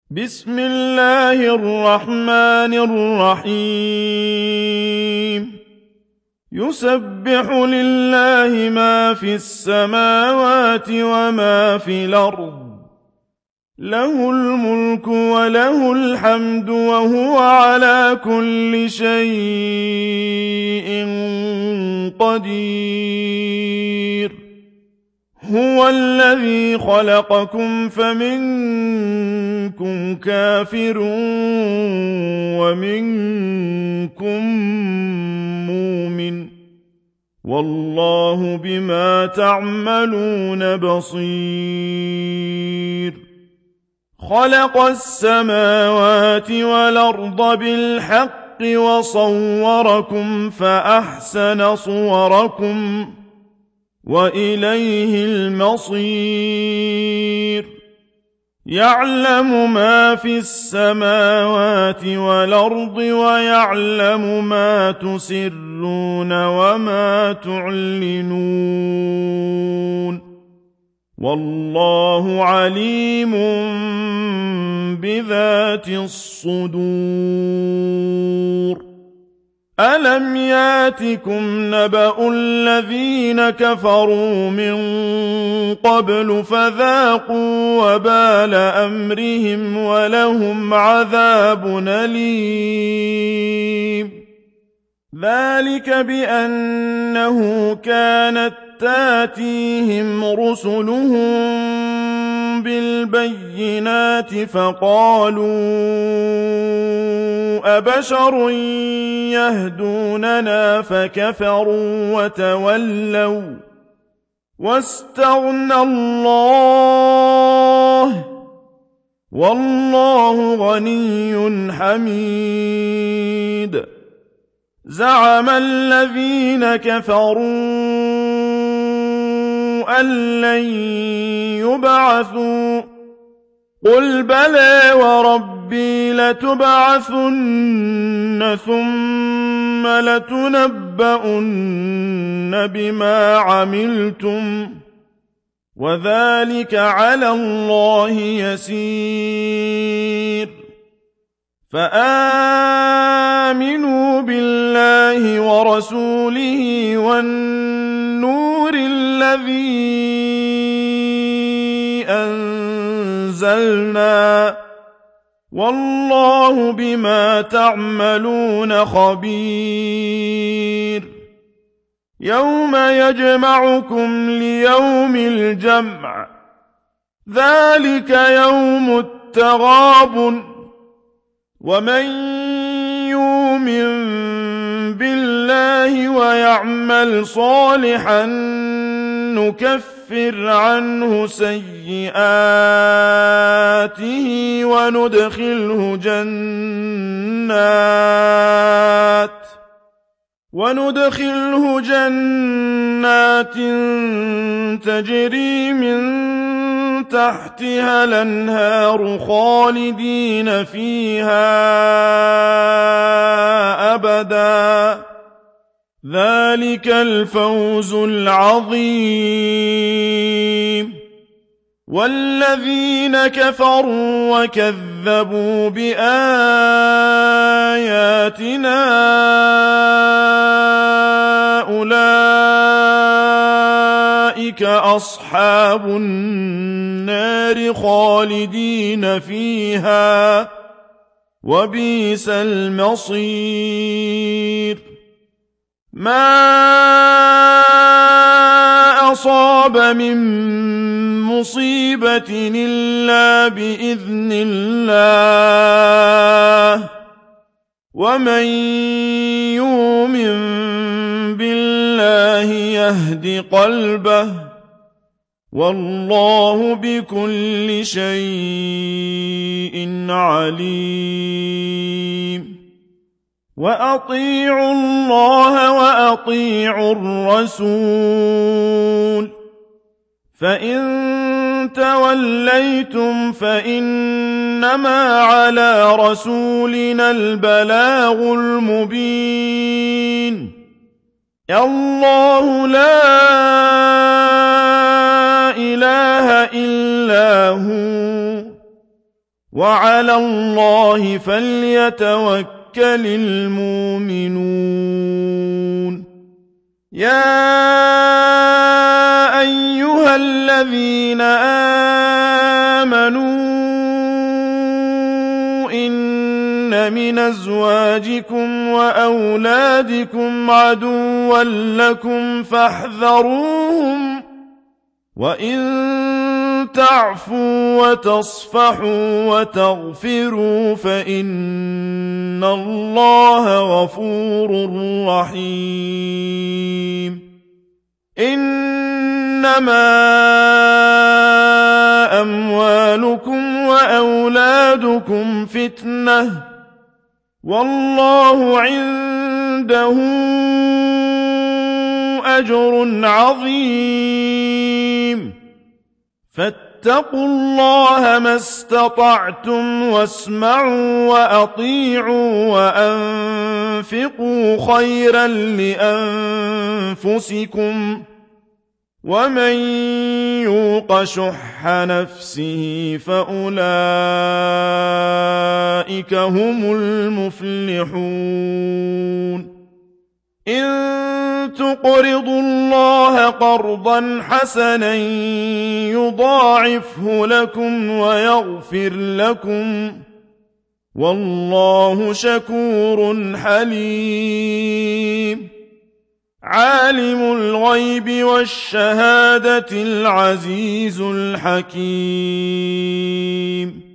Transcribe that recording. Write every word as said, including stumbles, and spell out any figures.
بسم الله الرحمن الرحيم يسبح لله ما في السماوات وما في الأرض له الملك وله الحمد وهو على كل شيء قدير هو الذي خلقكم فمنكم كافر ومنكم مؤمن والله بما تعملون بصير خلق السماوات والأرض بالحق وصوركم فأحسن صوركم وإليه المصير يعلم ما في السماوات والأرض ويعلم ما تسرون وما تعلنون والله عليم بذات الصدور ألم ياتكم نبأ الذين كفروا من قبل فذاقوا وبال أمرهم ولهم عذاب أليم ذلك بأنه كانت تاتيهم رسلهم بالبينات فقالوا أبشر يهدوننا فكفروا وتولوا واستغنى الله والله غني حميد زعم الذين كفروا أن لن يبعثوا قل بلى وربي لتبعثن ثم لتنبؤن بما عملتم وذلك على الله يسير فآمنوا بالله ورسوله والنور الذي أنزلنا والله بما تعملون خبير يوم يجمعكم ليوم الجمع ذلك يوم التغابن ومن يؤمن بالله ويعمل صالحا نكفر عنه سيئاته وندخله جنات وندخله جنات تجري من تحتها الأنهار خالدين فيها أبدا ذلك الفوز العظيم والذين كفروا وكذبوا بآياتنا أولئك أصحاب النار خالدين فيها وبئس المصير ما أصاب من مصيبة إلا بإذن الله ومن يؤمن بالله يهد قلبه والله بكل شيء عليم وأطيعوا الله وأطيعوا الرسول فإن توليتم فإنما على رسولنا البلاغ المبين الله لا إله إلا هو وعلى الله فليتوكل المؤمنون يا أيها الذين آمنوا إن من أزواجكم وأولادكم عدوا لكم فاحذروهم وإن تعفوا وتصفحوا وتغفروا فإن الله غفور رحيم إنما أموالكم وأولادكم فتنة والله عنده أجر عظيم فاتقوا الله ما استطعتم واسمعوا وأطيعوا وأنفقوا خيرا لأنفسكم ومن يوق شح نفسه فأولئك هم المفلحون إن تقرضوا الله قرضا حسنا يضاعفه لكم ويغفر لكم والله شكور حليم عالم الغيب والشهادة العزيز الحكيم